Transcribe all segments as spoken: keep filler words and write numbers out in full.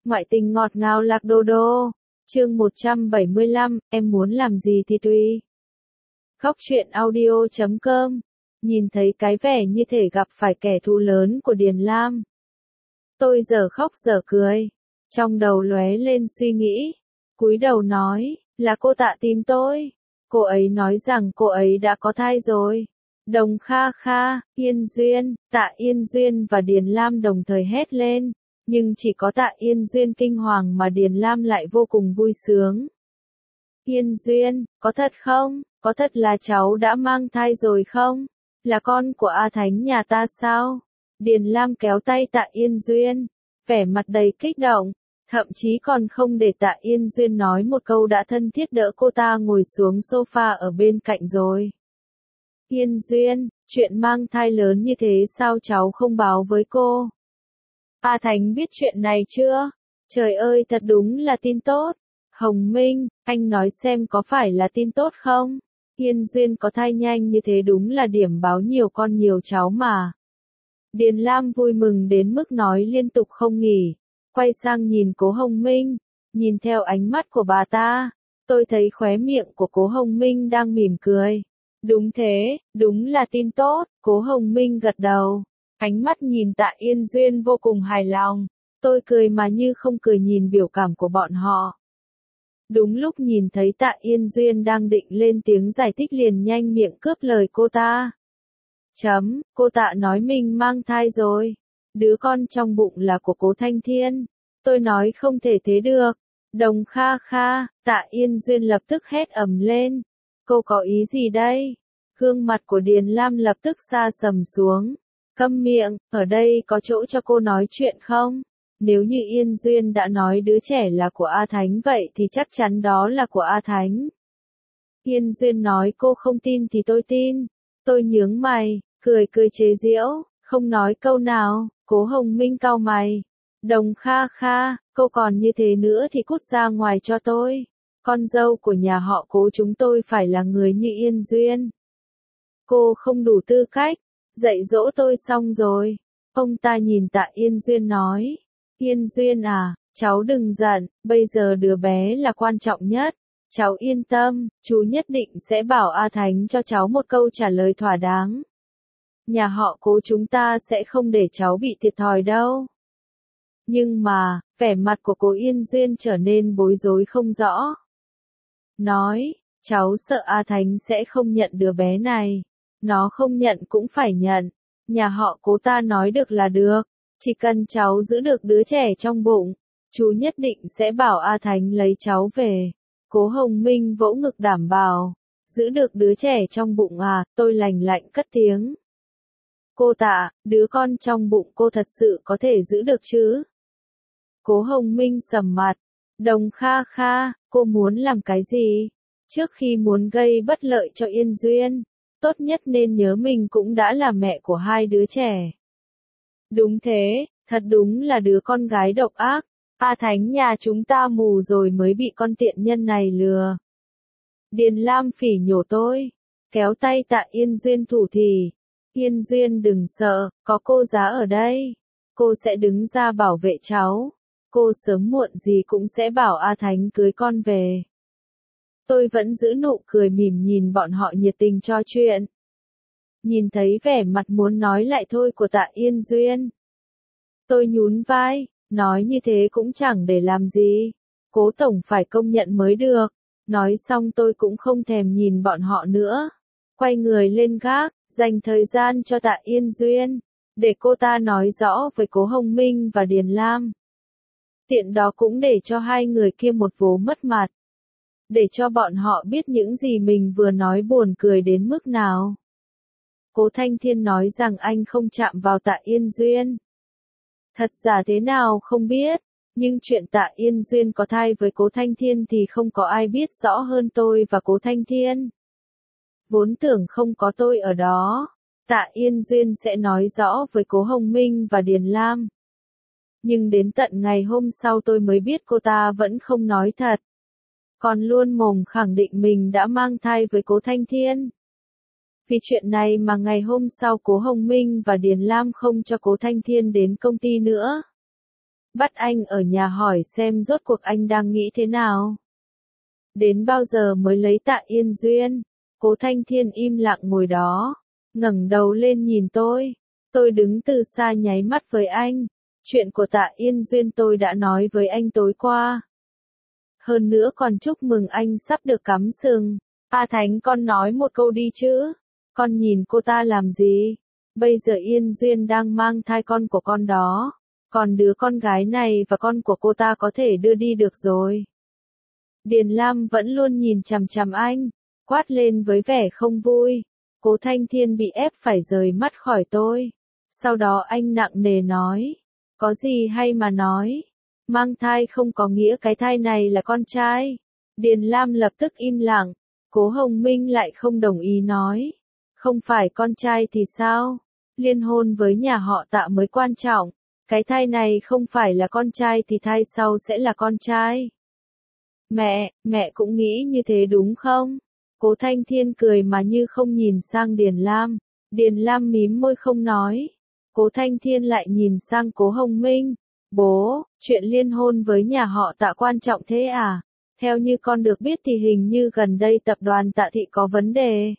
Ngoại tình ngọt ngào lạc đô đô. Chương một trăm bảy mươi lăm, em muốn làm gì thì tùy. Khóc chuyện audio chấm com. Nhìn thấy cái vẻ như thể gặp phải kẻ thù lớn của Điền Lam. Tôi giờ khóc giờ cười. Trong đầu lóe lên suy nghĩ. Cúi đầu nói, là cô Tạ tìm tôi. Cô ấy nói rằng cô ấy đã có thai rồi. Đồng Kha Kha, Yên Duyên, Tạ Yên Duyên và Điền Lam đồng thời hét lên. Nhưng chỉ có Tạ Yên Duyên kinh hoàng mà Điền Lam lại vô cùng vui sướng. Yên Duyên, có thật không? Có thật là cháu đã mang thai rồi không? Là con của A Thánh nhà ta sao? Điền Lam kéo tay Tạ Yên Duyên, vẻ mặt đầy kích động, thậm chí còn không để Tạ Yên Duyên nói một câu đã thân thiết đỡ cô ta ngồi xuống sofa ở bên cạnh rồi. Yên Duyên, chuyện mang thai lớn như thế sao cháu không báo với cô? A Thánh biết chuyện này chưa? Trời ơi, thật đúng là tin tốt. Hồng Minh, anh nói xem có phải là tin tốt không? Yên Duyên có thai nhanh như thế đúng là điểm báo nhiều con nhiều cháu mà. Điền Lam vui mừng đến mức nói liên tục không nghỉ. Quay sang nhìn Cố Hồng Minh, nhìn theo ánh mắt của bà ta, tôi thấy khóe miệng của Cố Hồng Minh đang mỉm cười. Đúng thế, đúng là tin tốt, Cố Hồng Minh gật đầu. Ánh mắt nhìn Tạ Yên Duyên vô cùng hài lòng. Tôi cười mà như không cười nhìn biểu cảm của bọn họ. Đúng lúc nhìn thấy Tạ Yên Duyên đang định lên tiếng giải thích liền nhanh miệng cướp lời cô ta. Chấm, cô Tạ nói mình mang thai rồi. Đứa con trong bụng là của Cố Thanh Thiên. Tôi nói không thể thế được. Đồng Kha Kha, Tạ Yên Duyên lập tức hét ầm lên. Cô có ý gì đây? Gương mặt của Điền Lam lập tức sa sầm xuống. Câm miệng, ở đây có chỗ cho cô nói chuyện không? Nếu như Yên Duyên đã nói đứa trẻ là của A Thánh vậy thì chắc chắn đó là của A Thánh. Yên Duyên nói cô không tin thì tôi tin. Tôi nhướng mày, cười cười chế giễu, không nói câu nào. Cố Hồng Minh cau mày. Đồng Kha Kha, cô còn như thế nữa thì cút ra ngoài cho tôi. Con dâu của nhà họ Cố chúng tôi phải là người như Yên Duyên. Cô không đủ tư cách. Dạy dỗ tôi xong rồi. Ông ta nhìn Tạ Yên Duyên nói. Yên Duyên à, cháu đừng giận, bây giờ đứa bé là quan trọng nhất. Cháu yên tâm, chú nhất định sẽ bảo A Thánh cho cháu một câu trả lời thỏa đáng. Nhà họ Cố chúng ta sẽ không để cháu bị thiệt thòi đâu. Nhưng mà, vẻ mặt của Cố Yên Duyên trở nên bối rối không rõ. Nói, cháu sợ A Thánh sẽ không nhận đứa bé này. Nó không nhận cũng phải nhận. Nhà họ Cố ta nói được là được. Chỉ cần cháu giữ được đứa trẻ trong bụng, chú nhất định sẽ bảo A Thánh lấy cháu về. Cố Hồng Minh vỗ ngực đảm bảo. Giữ được đứa trẻ trong bụng à, tôi lành lạnh cất tiếng. Cô Tạ, đứa con trong bụng cô thật sự có thể giữ được chứ? Cố Hồng Minh sầm mặt. Đồng Kha Kha, cô muốn làm cái gì? Trước khi muốn gây bất lợi cho Yên Duyên, tốt nhất nên nhớ mình cũng đã là mẹ của hai đứa trẻ. Đúng thế, thật đúng là đứa con gái độc ác. A Thánh nhà chúng ta mù rồi mới bị con tiện nhân này lừa. Điền Lam phỉ nhổ tôi, kéo tay Tạ Yên Duyên thủ thỉ. Yên Duyên đừng sợ, có cô giá ở đây. Cô sẽ đứng ra bảo vệ cháu. Cô sớm muộn gì cũng sẽ bảo A Thánh cưới con về. Tôi vẫn giữ nụ cười mỉm nhìn bọn họ nhiệt tình cho chuyện. Nhìn thấy vẻ mặt muốn nói lại thôi của Tạ Yên Duyên. Tôi nhún vai, nói như thế cũng chẳng để làm gì. Cố tổng phải công nhận mới được. Nói xong tôi cũng không thèm nhìn bọn họ nữa. Quay người lên gác, dành thời gian cho Tạ Yên Duyên. Để cô ta nói rõ với Cố Hồng Minh và Điền Lam. Tiện đó cũng để cho hai người kia một vố mất mặt. Để cho bọn họ biết những gì mình vừa nói buồn cười đến mức nào. Cố Thanh Thiên nói rằng anh không chạm vào Tạ Yên Duyên. Thật giả thế nào không biết, nhưng chuyện Tạ Yên Duyên có thai với Cố Thanh Thiên thì không có ai biết rõ hơn tôi và Cố Thanh Thiên. Vốn tưởng không có tôi ở đó, Tạ Yên Duyên sẽ nói rõ với Cố Hồng Minh và Điền Lam. Nhưng đến tận ngày hôm sau tôi mới biết cô ta vẫn không nói thật. Còn luôn mồm khẳng định mình đã mang thai với Cố Thanh Thiên. Vì chuyện này mà ngày hôm sau Cố Hồng Minh và Điền Lam không cho Cố Thanh Thiên đến công ty nữa. bắt anh ở nhà hỏi xem rốt cuộc anh đang nghĩ thế nào. Đến bao giờ mới lấy Tạ Yên Duyên? Cố Thanh Thiên im lặng ngồi đó, ngẩng đầu lên nhìn tôi. Tôi đứng từ xa nháy mắt với anh. Chuyện của Tạ Yên Duyên tôi đã nói với anh tối qua. Hơn nữa còn chúc mừng anh sắp được cắm sừng. A Thánh, con nói một câu đi chứ. Con nhìn cô ta làm gì? Bây giờ Yên Duyên đang mang thai con của con đó. Còn đứa con gái này và con của cô ta có thể đưa đi được rồi. Điền Lam vẫn luôn nhìn chằm chằm anh, quát lên với vẻ không vui. Cố Thanh Thiên bị ép phải rời mắt khỏi tôi. Sau đó anh nặng nề nói. Có gì hay mà nói? Mang thai không có nghĩa cái thai này là con trai. Điền Lam lập tức im lặng. Cố Hồng Minh lại không đồng ý nói. Không phải con trai thì sao? Liên hôn với nhà họ Tạ mới quan trọng. Cái thai này không phải là con trai thì thai sau sẽ là con trai. Mẹ, mẹ cũng nghĩ như thế đúng không? Cố Thanh Thiên cười mà như không nhìn sang Điền Lam. Điền Lam mím môi không nói. Cố Thanh Thiên lại nhìn sang Cố Hồng Minh. Bố, chuyện liên hôn với nhà họ Tạ quan trọng thế à? Theo như con được biết thì hình như gần đây tập đoàn Tạ Thị có vấn đề.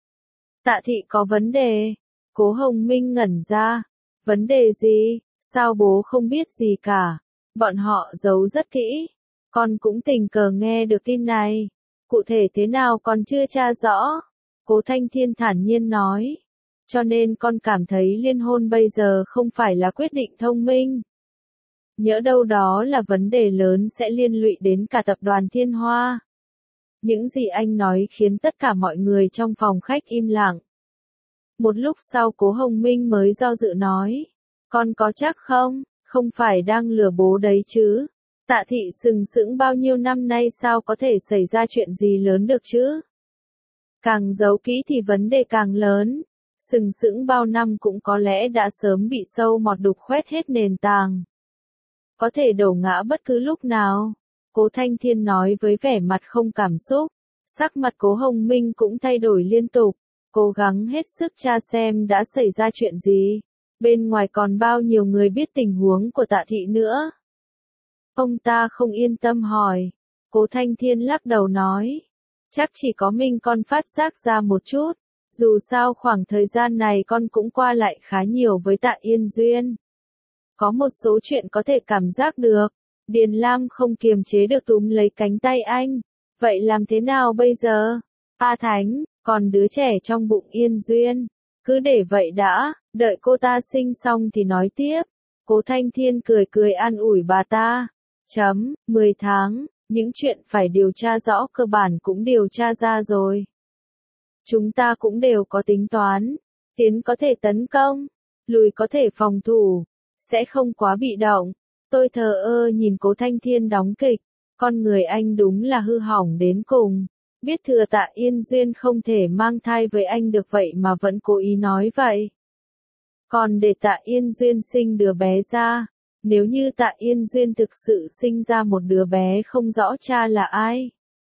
Tạ Thị có vấn đề? Cố Hồng Minh ngẩn ra. Vấn đề gì? Sao bố không biết gì cả? Bọn họ giấu rất kỹ. Con cũng tình cờ nghe được tin này. Cụ thể thế nào con chưa tra rõ. Cố Thanh Thiên thản nhiên nói. Cho nên con cảm thấy liên hôn bây giờ không phải là quyết định thông minh. Nhỡ đâu đó là vấn đề lớn sẽ liên lụy đến cả tập đoàn Thiên Hoa. Những gì anh nói khiến tất cả mọi người trong phòng khách im lặng. Một lúc sau Cố Hồng Minh mới do dự nói. Con có chắc không? Không phải đang lừa bố đấy chứ? Tạ Thị sừng sững bao nhiêu năm nay sao có thể xảy ra chuyện gì lớn được chứ? Càng giấu kỹ thì vấn đề càng lớn. Sừng sững bao năm cũng có lẽ đã sớm bị sâu mọt đục khoét hết nền tảng. Có thể đổ ngã bất cứ lúc nào. Cố Thanh Thiên nói với vẻ mặt không cảm xúc. Sắc mặt Cố Hồng Minh cũng thay đổi liên tục. Cố gắng hết sức tra xem đã xảy ra chuyện gì. Bên ngoài còn bao nhiêu người biết tình huống của Tạ Thị nữa. Ông ta không yên tâm hỏi. Cố Thanh Thiên lắc đầu nói. Chắc chỉ có mình con phát giác ra một chút. Dù sao khoảng thời gian này con cũng qua lại khá nhiều với Tạ Yên Duyên. Có một số chuyện có thể cảm giác được. Điền Lam không kiềm chế được túm lấy cánh tay anh. Vậy làm thế nào bây giờ? A Thánh, còn đứa trẻ trong bụng Yên Duyên. Cứ để vậy đã, đợi cô ta sinh xong thì nói tiếp. Cố Thanh Thiên cười cười an ủi bà ta. Chấm, mười tháng, những chuyện phải điều tra rõ cơ bản cũng điều tra ra rồi. Chúng ta cũng đều có tính toán. Tiến có thể tấn công, lùi có thể phòng thủ, sẽ không quá bị động. Tôi thờ ơ nhìn Cố Thanh Thiên đóng kịch. Con người anh đúng là hư hỏng đến cùng. Biết thừa Tạ Yên Duyên không thể mang thai với anh được vậy mà vẫn cố ý nói vậy. Còn để Tạ Yên Duyên sinh đứa bé ra. Nếu như Tạ Yên Duyên thực sự sinh ra một đứa bé không rõ cha là ai.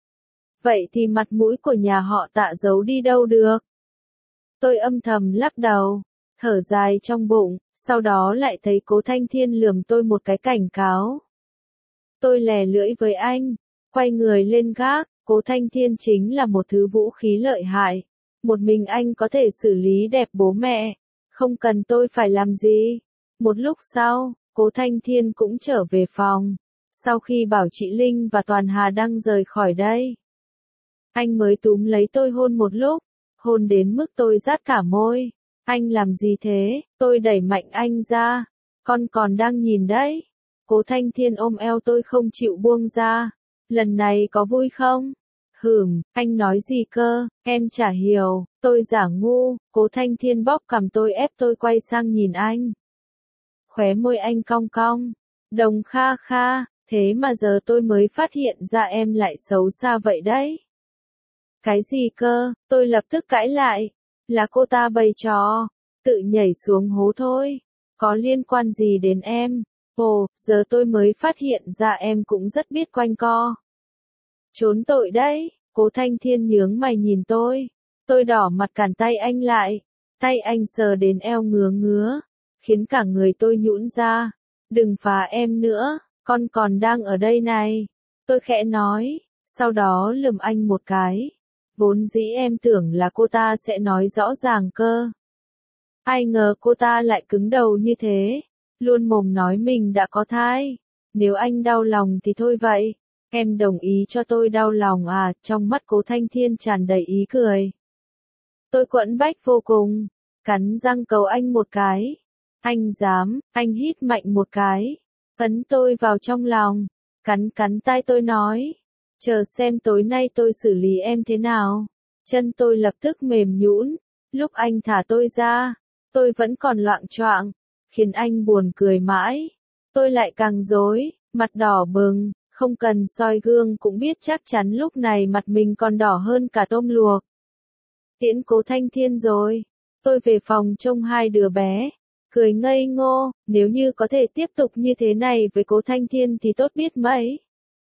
Vậy thì mặt mũi của nhà họ Tạ giấu đi đâu được. Tôi âm thầm lắc đầu, thở dài trong bụng, sau đó lại thấy Cố Thanh Thiên lườm tôi một cái cảnh cáo. Tôi lè lưỡi với anh, quay người lên gác. Cố Thanh Thiên chính là một thứ vũ khí lợi hại. Một mình anh có thể xử lý đẹp bố mẹ. Không cần tôi phải làm gì. Một lúc sau, Cố Thanh Thiên cũng trở về phòng. Sau khi bảo chị Linh và Toàn Hà Đăng rời khỏi đây, anh mới túm lấy tôi hôn một lúc. Hôn đến mức tôi rát cả môi. Anh làm gì thế? Tôi đẩy mạnh anh ra. Con còn đang nhìn đấy. Cố Thanh Thiên ôm eo tôi không chịu buông ra. Lần này có vui không? Hửm, anh nói gì cơ? Em chả hiểu. Tôi giả ngu. Cố Thanh Thiên bóp cằm tôi ép tôi quay sang nhìn anh. Khóe môi anh cong cong. Đồng kha kha, thế mà giờ tôi mới phát hiện ra em lại xấu xa vậy đấy. Cái gì cơ? Tôi lập tức cãi lại. Là cô ta bày trò. Tự nhảy xuống hố thôi. Có liên quan gì đến em? Ồ, giờ tôi mới phát hiện ra em cũng rất biết quanh co. Trốn tội đấy. Cố Thanh Thiên nhướng mày nhìn tôi. Tôi đỏ mặt cản tay anh lại. Tay anh sờ đến eo ngứa ngứa, khiến cả người tôi nhũn ra. Đừng phá em nữa, con còn đang ở đây này. Tôi khẽ nói, sau đó lườm anh một cái. Vốn dĩ em tưởng là cô ta sẽ nói rõ ràng cơ. Ai ngờ cô ta lại cứng đầu như thế, luôn mồm nói mình đã có thai. Nếu anh đau lòng thì thôi vậy, em đồng ý cho tôi đau lòng à, trong mắt Cố Thanh Thiên tràn đầy ý cười. Tôi quẫn bách vô cùng, cắn răng cầu anh một cái. Anh dám, anh hít mạnh một cái, ấn tôi vào trong lòng, cắn cắn tai tôi nói, chờ xem tối nay tôi xử lý em thế nào. Chân tôi lập tức mềm nhũn, lúc anh thả tôi ra, tôi vẫn còn loạng choạng, khiến anh buồn cười mãi. Tôi lại càng rối, mặt đỏ bừng, không cần soi gương cũng biết chắc chắn lúc này mặt mình còn đỏ hơn cả tôm luộc. Tiễn Cố Thanh Thiên rồi, tôi về phòng trông hai đứa bé, cười ngây ngô, nếu như có thể tiếp tục như thế này với Cố Thanh Thiên thì tốt biết mấy.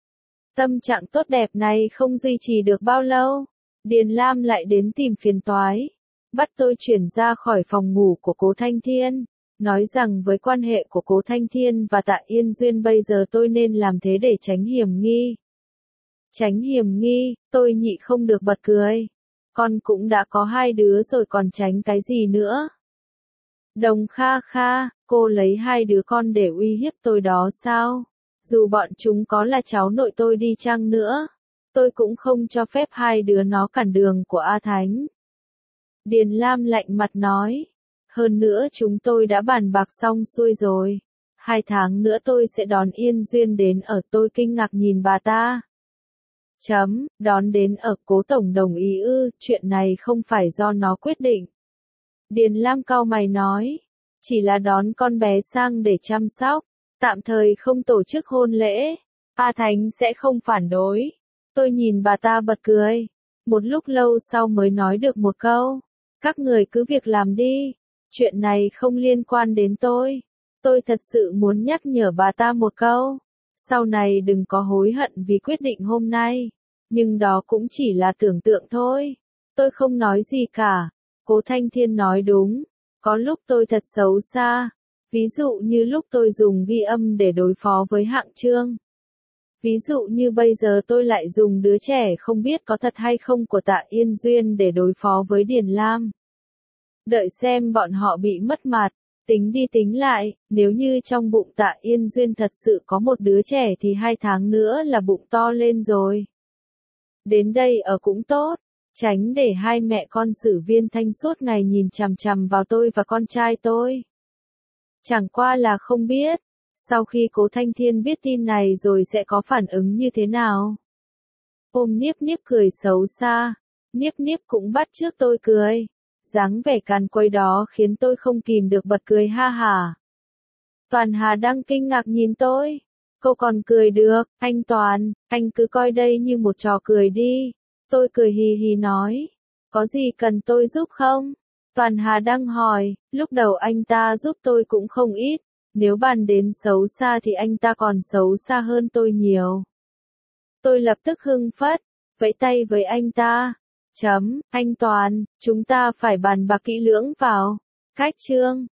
Tâm trạng tốt đẹp này không duy trì được bao lâu, Điền Lam lại đến tìm phiền toái, bắt tôi chuyển ra khỏi phòng ngủ của Cố Thanh Thiên, nói rằng với quan hệ của Cố Thanh Thiên và Tạ Yên Duyên bây giờ tôi nên làm thế để tránh hiểm nghi. Tránh hiểm nghi, tôi nhị không được bật cười. Con cũng đã có hai đứa rồi còn tránh cái gì nữa. Đồng Kha Kha, cô lấy hai đứa con để uy hiếp tôi đó sao? Dù bọn chúng có là cháu nội tôi đi chăng nữa, tôi cũng không cho phép hai đứa nó cản đường của A Thánh. Điền Lam lạnh mặt nói, hơn nữa chúng tôi đã bàn bạc xong xuôi rồi. Hai tháng nữa tôi sẽ đón Yên Duyên đến ở. Tôi kinh ngạc nhìn bà ta. Chấm, đón đến ở, Cố tổng đồng ý ư, chuyện này không phải do nó quyết định. Điền Lam cau mày nói, chỉ là đón con bé sang để chăm sóc, tạm thời không tổ chức hôn lễ, A Thánh sẽ không phản đối. Tôi nhìn bà ta bật cười, một lúc lâu sau mới nói được một câu, các người cứ việc làm đi, chuyện này không liên quan đến tôi. Tôi thật sự muốn nhắc nhở bà ta một câu, sau này đừng có hối hận vì quyết định hôm nay, nhưng đó cũng chỉ là tưởng tượng thôi. Tôi không nói gì cả. Cố Thanh Thiên nói đúng, có lúc tôi thật xấu xa, ví dụ như lúc tôi dùng ghi âm để đối phó với Hạng Trương. Ví dụ như bây giờ tôi lại dùng đứa trẻ không biết có thật hay không của Tạ Yên Duyên để đối phó với Điền Lam. Đợi xem bọn họ bị mất mặt, tính đi tính lại, nếu như trong bụng Tạ Yên Duyên thật sự có một đứa trẻ thì hai tháng nữa là bụng to lên rồi. Đến đây ở cũng tốt. Tránh để hai mẹ con Sử Viên Thanh suốt ngày nhìn chằm chằm vào tôi và con trai tôi. Chẳng qua là không biết, sau khi Cố Thanh Thiên biết tin này rồi sẽ có phản ứng như thế nào. Ôm Niếp Niếp cười xấu xa, Niếp Niếp cũng bắt chước tôi cười. Dáng vẻ càn quấy đó khiến tôi không kìm được bật cười ha hả. Toàn Hà đang kinh ngạc nhìn tôi. Cô còn cười được, anh Toàn, anh cứ coi đây như một trò cười đi. Tôi cười hì hì nói, có gì cần tôi giúp không? Toàn Hà đang hỏi, lúc đầu anh ta giúp tôi cũng không ít, nếu bàn đến xấu xa thì anh ta còn xấu xa hơn tôi nhiều. Tôi lập tức hưng phất, vẫy tay với anh ta, chấm, anh Toàn, chúng ta phải bàn bạc kỹ lưỡng vào, cách chương.